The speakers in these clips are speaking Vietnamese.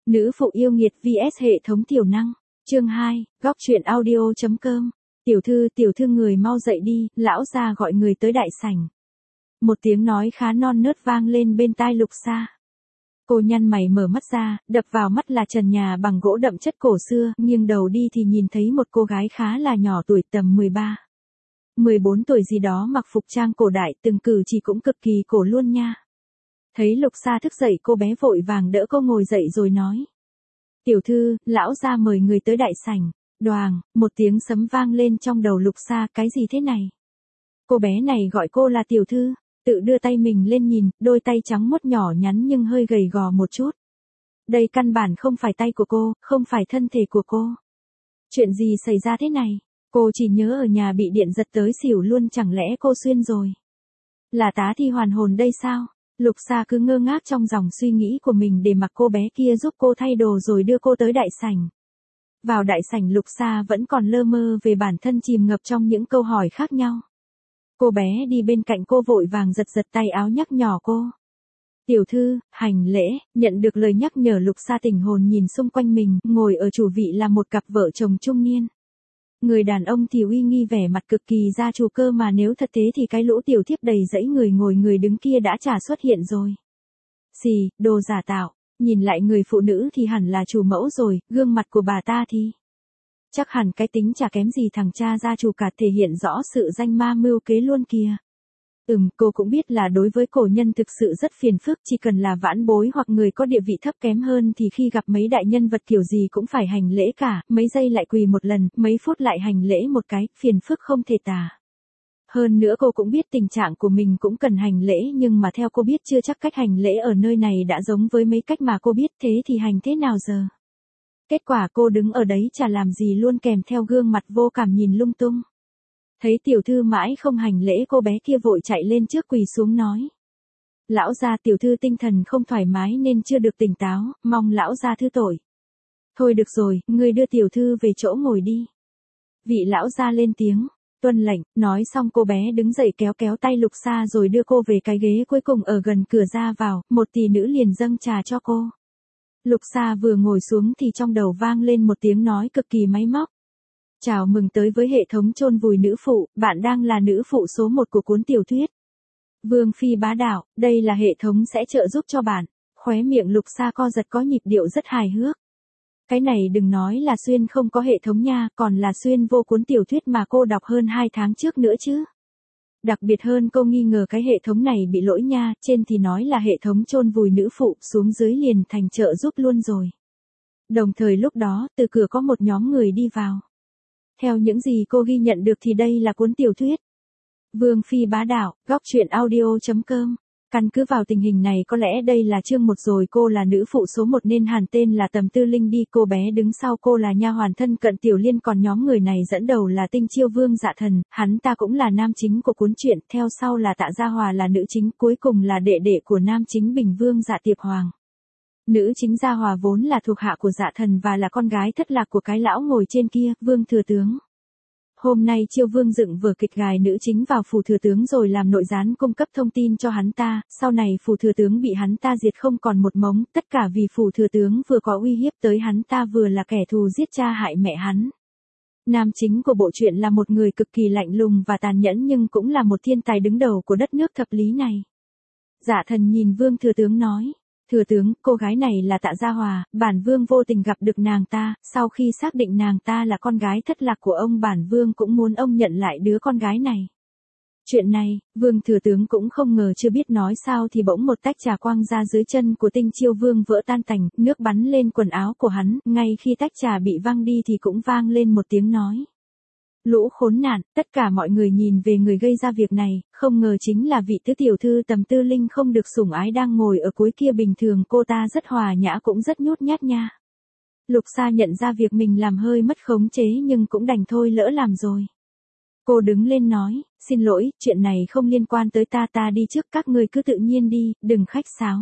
Nữ phụ yêu nghiệt vs hệ thống tiểu năng. Chương 2, góc truyện audio.com. Tiểu thư người mau dậy đi, lão gia gọi người tới đại sảnh. Một tiếng nói khá non nớt vang lên bên tai Lục Sa. Cô nhăn mày mở mắt ra, đập vào mắt là trần nhà bằng gỗ đậm chất cổ xưa, nghiêng đầu đi thì nhìn thấy một cô gái khá là nhỏ tuổi, tầm 14 tuổi gì đó, mặc phục trang cổ đại, từng cử chỉ cũng cực kỳ cổ luôn nha. Thấy Lục Sa thức dậy, cô bé vội vàng đỡ cô ngồi dậy rồi nói: "Tiểu thư, lão gia mời người tới đại sảnh." Đoàng, một tiếng sấm vang lên trong đầu Lục Sa, cái gì thế này? Cô bé này gọi cô là tiểu thư, tự đưa tay mình lên nhìn, đôi tay trắng muốt nhỏ nhắn nhưng hơi gầy gò một chút. Đây căn bản không phải tay của cô, không phải thân thể của cô. Chuyện gì xảy ra thế này? Cô chỉ nhớ ở nhà bị điện giật tới xỉu luôn, chẳng lẽ cô xuyên rồi? Là tá thi hoàn hồn đây sao? Lục Sa cứ ngơ ngác trong dòng suy nghĩ của mình để mặc cô bé kia giúp cô thay đồ rồi đưa cô tới đại sảnh. Vào đại sảnh, Lục Sa vẫn còn lơ mơ về bản thân, chìm ngập trong những câu hỏi khác nhau. Cô bé đi bên cạnh cô vội vàng giật tay áo nhắc nhỏ cô: "Tiểu thư, hành lễ." Nhận được lời nhắc nhở, Lục Sa tỉnh hồn nhìn xung quanh mình, ngồi ở chủ vị là một cặp vợ chồng trung niên. Người đàn ông thì uy nghi, vẻ mặt cực kỳ gia chủ cơ mà, nếu thật thế thì cái lũ tiểu thiếp đầy dẫy người ngồi người đứng kia đã chả xuất hiện rồi. Xì, đồ giả tạo. Nhìn lại người phụ nữ thì hẳn là chủ mẫu rồi, gương mặt của bà ta thì chắc hẳn cái tính chả kém gì thằng cha gia chủ cả, thể hiện rõ sự danh ma mưu kế luôn kìa. Cô cũng biết là đối với cổ nhân thực sự rất phiền phức, chỉ cần là vãn bối hoặc người có địa vị thấp kém hơn thì khi gặp mấy đại nhân vật kiểu gì cũng phải hành lễ cả, mấy giây lại quỳ một lần, mấy phút lại hành lễ một cái, phiền phức không thể tả. Hơn nữa cô cũng biết tình trạng của mình cũng cần hành lễ, nhưng mà theo cô biết chưa chắc cách hành lễ ở nơi này đã giống với mấy cách mà cô biết, thế thì hành thế nào giờ? Kết quả cô đứng ở đấy chả làm gì luôn, kèm theo gương mặt vô cảm nhìn lung tung. Thấy tiểu thư mãi không hành lễ, cô bé kia vội chạy lên trước quỳ xuống nói: "Lão gia, tiểu thư tinh thần không thoải mái nên chưa được tỉnh táo, mong lão gia thứ tội." "Thôi được rồi, ngươi đưa tiểu thư về chỗ ngồi đi." Vị lão gia lên tiếng: "Tuân lệnh." Nói xong cô bé đứng dậy kéo tay Lục Sa rồi đưa cô về cái ghế cuối cùng ở gần cửa ra vào, một tỷ nữ liền dâng trà cho cô. Lục Sa vừa ngồi xuống thì trong đầu vang lên một tiếng nói cực kỳ máy móc: "Chào mừng tới với hệ thống chôn vùi nữ phụ, bạn đang là nữ phụ số 1 của cuốn tiểu thuyết Vương Phi Bá Đạo, đây là hệ thống sẽ trợ giúp cho bạn." Khóe miệng Lục Sa co giật, có nhịp điệu rất hài hước. Cái này đừng nói là xuyên không có hệ thống nha, còn là xuyên vô cuốn tiểu thuyết mà cô đọc hơn 2 tháng trước nữa chứ. Đặc biệt hơn, cô nghi ngờ cái hệ thống này bị lỗi nha, trên thì nói là hệ thống chôn vùi nữ phụ, xuống dưới liền thành trợ giúp luôn rồi. Đồng thời lúc đó, từ cửa có một nhóm người đi vào. Theo những gì cô ghi nhận được thì đây là cuốn tiểu thuyết Vương Phi Bá Đạo, góc truyện audio.com. Căn cứ vào tình hình này có lẽ đây là chương 1 rồi. Cô là nữ phụ số 1 nên hẳn tên là Tầm Tư Linh đi. Cô bé đứng sau cô là nha hoàn thân cận Tiểu Liên, còn nhóm người này dẫn đầu là Tinh Chiêu Vương Dạ Thần, hắn ta cũng là nam chính của cuốn truyện, theo sau là Tạ Gia Hòa là nữ chính, cuối cùng là đệ đệ của nam chính Bình Vương Dạ Tiệp Hoàng. Nữ chính Gia Hòa vốn là thuộc hạ của Dạ Thần và là con gái thất lạc của cái lão ngồi trên kia, Vương Thừa Tướng. Hôm nay Chiêu Vương dựng vở kịch gài nữ chính vào phủ thừa tướng rồi làm nội gián cung cấp thông tin cho hắn ta, sau này phủ thừa tướng bị hắn ta diệt không còn một mống, tất cả vì phủ thừa tướng vừa có uy hiếp tới hắn ta vừa là kẻ thù giết cha hại mẹ hắn. Nam chính của bộ truyện là một người cực kỳ lạnh lùng và tàn nhẫn nhưng cũng là một thiên tài đứng đầu của đất nước thập lý này. Dạ Thần nhìn Vương Thừa Tướng nói: "Thừa tướng, cô gái này là Tạ Gia Hòa, bản vương vô tình gặp được nàng ta, sau khi xác định nàng ta là con gái thất lạc của ông, bản vương cũng muốn ông nhận lại đứa con gái này." Chuyện này, Vương Thừa Tướng cũng không ngờ, chưa biết nói sao thì bỗng một tách trà quang ra dưới chân của Tinh Chiêu Vương vỡ tan tành, nước bắn lên quần áo của hắn, ngay khi tách trà bị văng đi thì cũng vang lên một tiếng nói: "Lũ khốn nạn." Tất cả mọi người nhìn về người gây ra việc này, không ngờ chính là vị tứ tiểu thư Tầm Tư Linh không được sủng ái đang ngồi ở cuối kia. Bình thường cô ta rất hòa nhã cũng rất nhút nhát nha. Lục Sa nhận ra việc mình làm hơi mất khống chế nhưng cũng đành thôi, lỡ làm rồi. Cô đứng lên nói: "Xin lỗi, chuyện này không liên quan tới ta, ta đi trước, các người cứ tự nhiên đi, đừng khách sáo."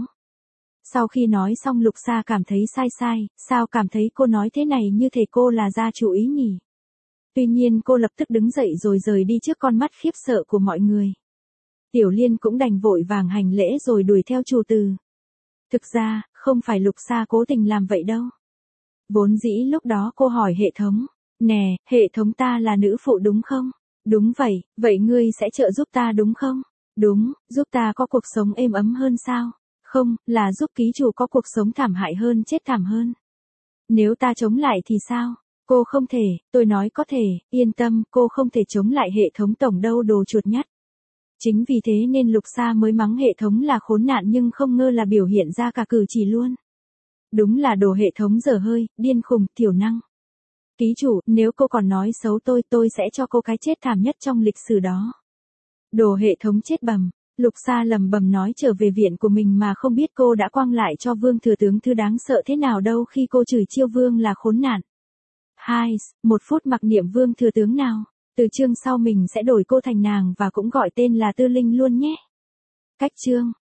Sau khi nói xong Lục Sa cảm thấy sai, sao cảm thấy cô nói thế này như thể cô là gia chủ ý nhỉ? Tuy nhiên cô lập tức đứng dậy rồi rời đi trước con mắt khiếp sợ của mọi người. Tiểu Liên cũng đành vội vàng hành lễ rồi đuổi theo chủ từ. Thực ra, không phải Lục Sa cố tình làm vậy đâu. Vốn dĩ lúc đó cô hỏi hệ thống, nè, hệ thống ta là nữ phụ đúng không? Đúng vậy, vậy ngươi sẽ trợ giúp ta đúng không? Đúng, giúp ta có cuộc sống êm ấm hơn sao? Không, là giúp ký chủ có cuộc sống thảm hại hơn chết thảm hơn. Nếu ta chống lại thì sao? Cô không thể, tôi nói có thể, yên tâm, cô không thể chống lại hệ thống tổng đâu đồ chuột nhắt. Chính vì thế nên Lục Sa mới mắng hệ thống là khốn nạn nhưng không ngờ là biểu hiện ra cả cử chỉ luôn. Đúng là đồ hệ thống dở hơi, điên khùng, thiểu năng. Ký chủ, nếu cô còn nói xấu tôi sẽ cho cô cái chết thảm nhất trong lịch sử đó. Đồ hệ thống chết bầm. Lục Sa lầm bầm nói trở về viện của mình mà không biết cô đã quăng lại cho Vương Thừa Tướng thứ đáng sợ thế nào đâu khi cô chửi chiêu Vương là khốn nạn. 2. 1 phút mặc niệm Vương Thừa Tướng nào. Từ chương sau mình sẽ đổi cô thành nàng và cũng gọi tên là Tư Linh luôn nhé. Cách chương.